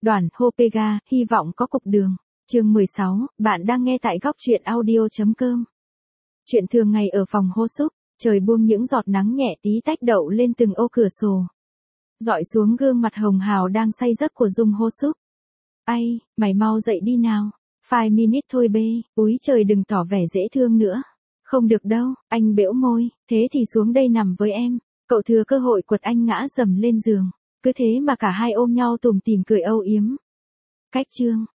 Đoàn Hopega, hy vọng có cục đường. Chương 16, bạn đang nghe tại góc truyện audio.com. Chuyện thường ngày ở phòng hô súc, trời buông những giọt nắng nhẹ tí tách đậu lên từng ô cửa sổ. Dọi xuống gương mặt hồng hào đang say giấc của Dung Hô Súc. Ai, mày mau dậy đi nào. 5 minutes thôi bê, úi trời đừng tỏ vẻ dễ thương nữa. Không được đâu, anh bẽo môi, thế thì xuống đây nằm với em. Cậu thừa cơ hội quật anh ngã dầm lên giường. Cứ thế mà cả hai ôm nhau tủm tỉm cười âu yếm. Cách chương,